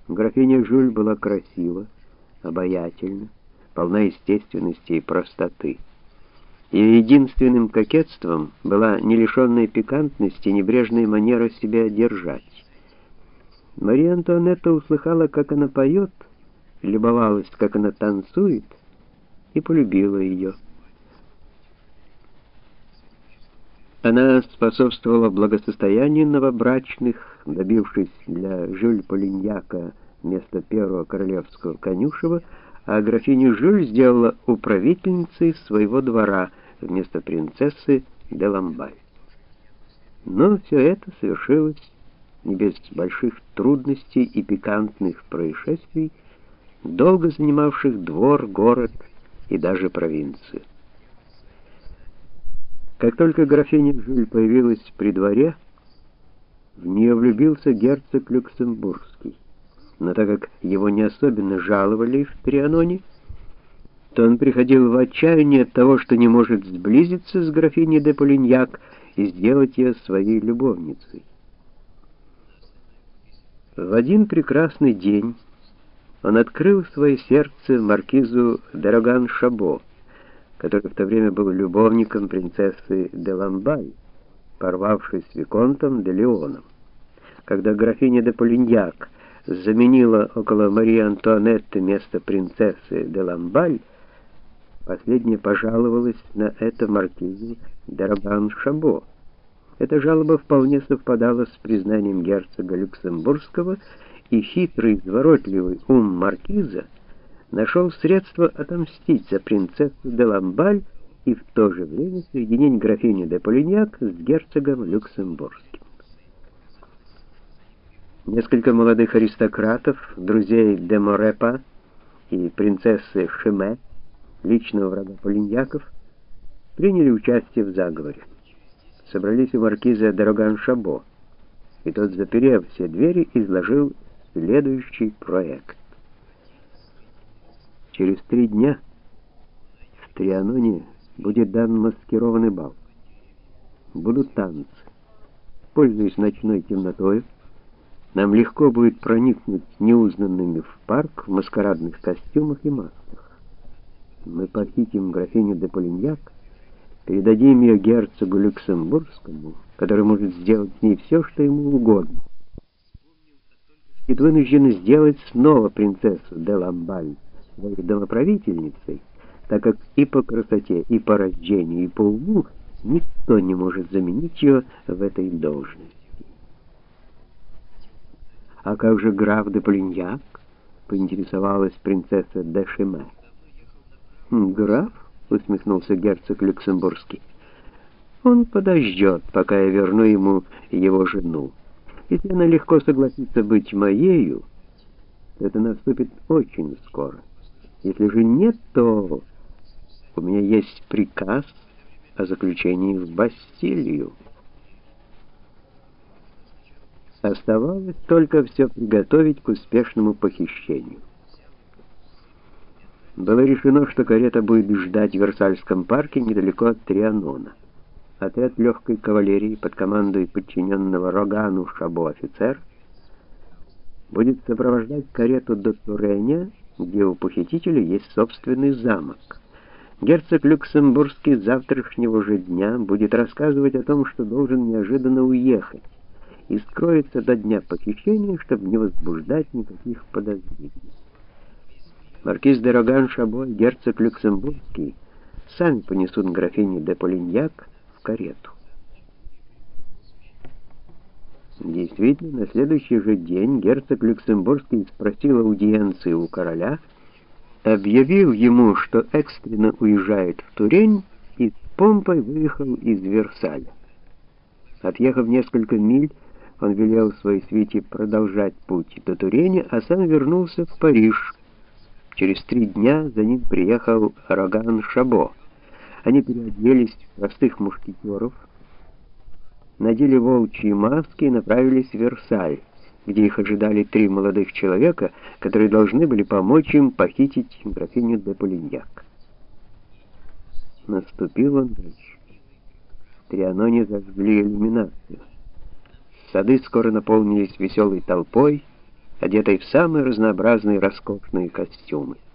Графиня Жюль была красива, обаятельна, полна естественности и простоты. Ее единственным кокетством была не лишенная пикантности небрежная манера себя держать. Мария Антуанетта услыхала, как она поет, любовалась, как она танцует, и полюбила ее. Она способствовала благосостоянию новобрачных, добившись для Жюль Полиньяка место первого королевского конюшева, а графиню Жюль сделала управительницей своего двора вместо принцессы де Ламбаль. Но все это совершилось не без больших трудностей и пикантных происшествий, долго занимавших двор, город и даже провинцию. Как только графиня Жюль появилась при дворе, в нее влюбился герцог Люксембургский. Но так как его не особенно жаловали в Трианоне, то он приходил в отчаяние от того, что не может сблизиться с графиней де Полиньяк и сделать ее своей любовницей. В один прекрасный день он открыл свое сердце маркизу де Роган-Шабо, который в то время был любовником принцессы де Ламбаль, порвавшись с виконтом де Леоном. Когда графиня де Полиньяк заменила около Марии Антуанетты место принцессы де Ламбаль, последняя пожаловалась на это маркизу де Роган-Шабо. Эта жалоба вполне совпадала с признанием герцога Люксембургского, и хитрый, изворотливый ум маркиза нашел средство отомстить за принцессу де Ламбаль и в то же время соединить графиню де Полиньяк с герцогом Люксембургским. Несколько молодых аристократов, друзей де Морепа и принцессы Шиме, личного врага Полиньяков, приняли участие в заговоре. Собрались у маркиза де Роган-Шабо, и тот, заперев все двери, изложил следующий проект. Через 3 дня в Трианоне будет дан маскированный бал. Будут танцы. Пользуясь ночной темнотой, нам легко будет проникнуть неузнанными в парк в маскарадных костюмах и масках. Мы похитим графиню де Полиньяк, передадим ее герцогу Люксембургскому, который может сделать с ней все, что ему угодно. И вынуждены сделать снова принцессу де Ламбаль своей домоправительницей, так как и по красоте, и по рождению, и по уму никто не может заменить ее в этой должности. А как же граф де Полиньяк? Поинтересовалась принцесса де Шиме. Граф? Усмехнулся герцог Люксембургский. Он подождет, пока я верну ему его жену. Если она легко согласится быть моею, то это наступит очень скоро. Если же нет, то у меня есть приказ о заключении в Бастилию. Оставалось только все приготовить к успешному похищению. Было решено, что карета будет ждать в Версальском парке недалеко от Трианона. Отряд легкой кавалерии под командой подчиненного Рогану Шабо офицер будет сопровождать карету до Туреня, где у похитителя есть собственный замок. Герцог Люксембургский с завтрашнего же дня будет рассказывать о том, что должен неожиданно уехать, и скроется до дня похищения, чтобы не возбуждать никаких подозрений. Маркиз де Роган-Шабо и герцог Люксембургский сами понесут графиню де Полиньяк в карету. Действительно, на следующий же день герцог Люксембургский спросил аудиенции у короля, объявил ему, что экстренно уезжает в Турень, и с помпой выехал из Версаля. Отъехав несколько миль, он велел своей свите продолжать путь до Туреня, а сам вернулся в Париж. Через 3 дня за ним приехал Роган-Шабо. Они переоделись в простых мушкетеров, надели волчьи маски и направились в Версаль, где их ожидали 3 молодых человека, которые должны были помочь им похитить графиню де Полиньяк. Наступила ночь. В Трианоне зажгли иллюминацию. Сады скоро наполнились веселой толпой, одетой в самые разнообразные роскошные костюмы.